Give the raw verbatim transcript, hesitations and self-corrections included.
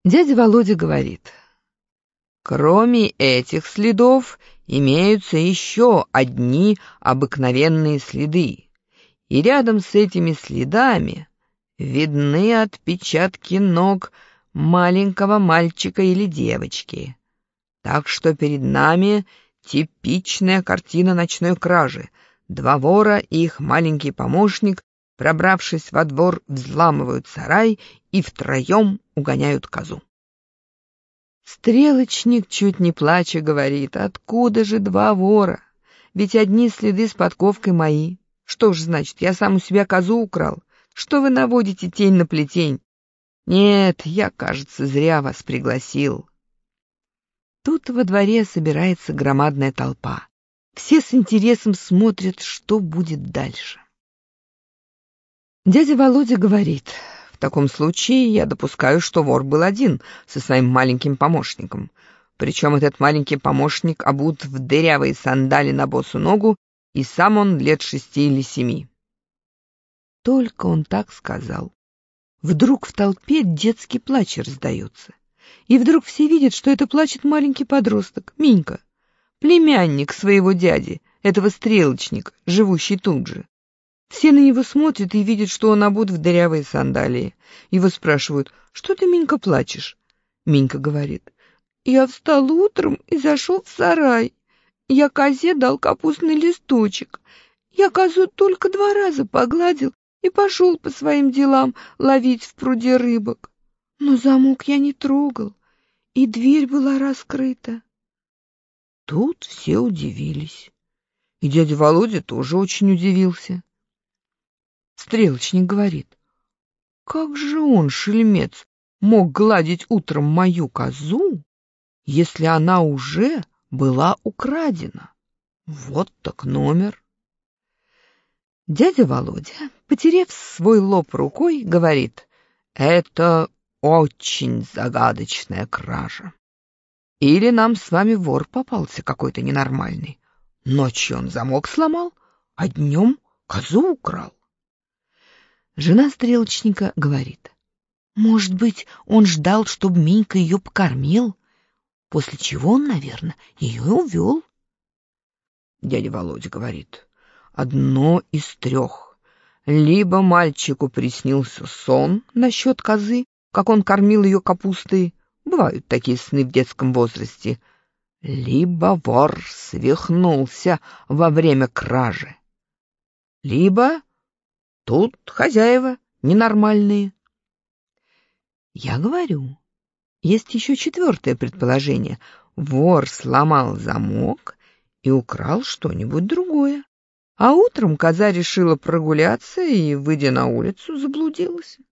Дядя Володя говорит: кроме этих следов имеются еще одни обыкновенные следы, и рядом с этими следами видны отпечатки ног маленького мальчика или девочки. Так что перед нами типичная картина ночной кражи. Два вора и их маленький помощник, пробравшись во двор, взламывают сарай и втроем угоняют козу. Стрелочник, чуть не плача, говорит: откуда же два вора? Ведь одни следы с подковкой мои. Что ж значит, я сам у себя козу украл? Что вы наводите тень на плетень? Нет, я, кажется, зря вас пригласил. Тут во дворе собирается громадная толпа. Все с интересом смотрят, что будет дальше. Дядя Володя говорит: в таком случае я допускаю, что вор был один со своим маленьким помощником. Причем этот маленький помощник обут в дырявые сандали на босу ногу, и сам он лет шести или семи. Только он так сказал. Вдруг в толпе детский плач раздается. И вдруг все видят, что это плачет маленький подросток, Минька, племянник своего дяди, этого стрелочника, живущий тут же. Все на него смотрят и видят, что он обут в дырявые сандалии. Его спрашивают: что ты, Минька, плачешь? Минька говорит: я встал утром и зашел в сарай. Я козе дал капустный листочек. Я козу только два раза погладил и пошел по своим делам ловить в пруде рыбок. Но замок я не трогал, и дверь была раскрыта. Тут все удивились. И дядя Володя тоже очень удивился. Стрелочник говорит: как же он, шельмец, мог гладить утром мою козу, если она уже была украдена? Вот так номер. Дядя Володя, потерев свой лоб рукой, говорит: это очень загадочная кража. Или нам с вами вор попался какой-то ненормальный. Ночью он замок сломал, а днем козу украл. Жена стрелочника говорит: может быть, он ждал, чтобы Минька ее покормил, после чего он, наверное, ее увел. Дядя Володя говорит: одно из трех. Либо мальчику приснился сон насчет козы, как он кормил ее капустой, бывают такие сны в детском возрасте, либо вор свихнулся во время кражи, либо тут хозяева ненормальные. Я говорю, есть еще четвертое предположение. Вор сломал замок и украл что-нибудь другое. А утром коза решила прогуляться и, выйдя на улицу, заблудилась.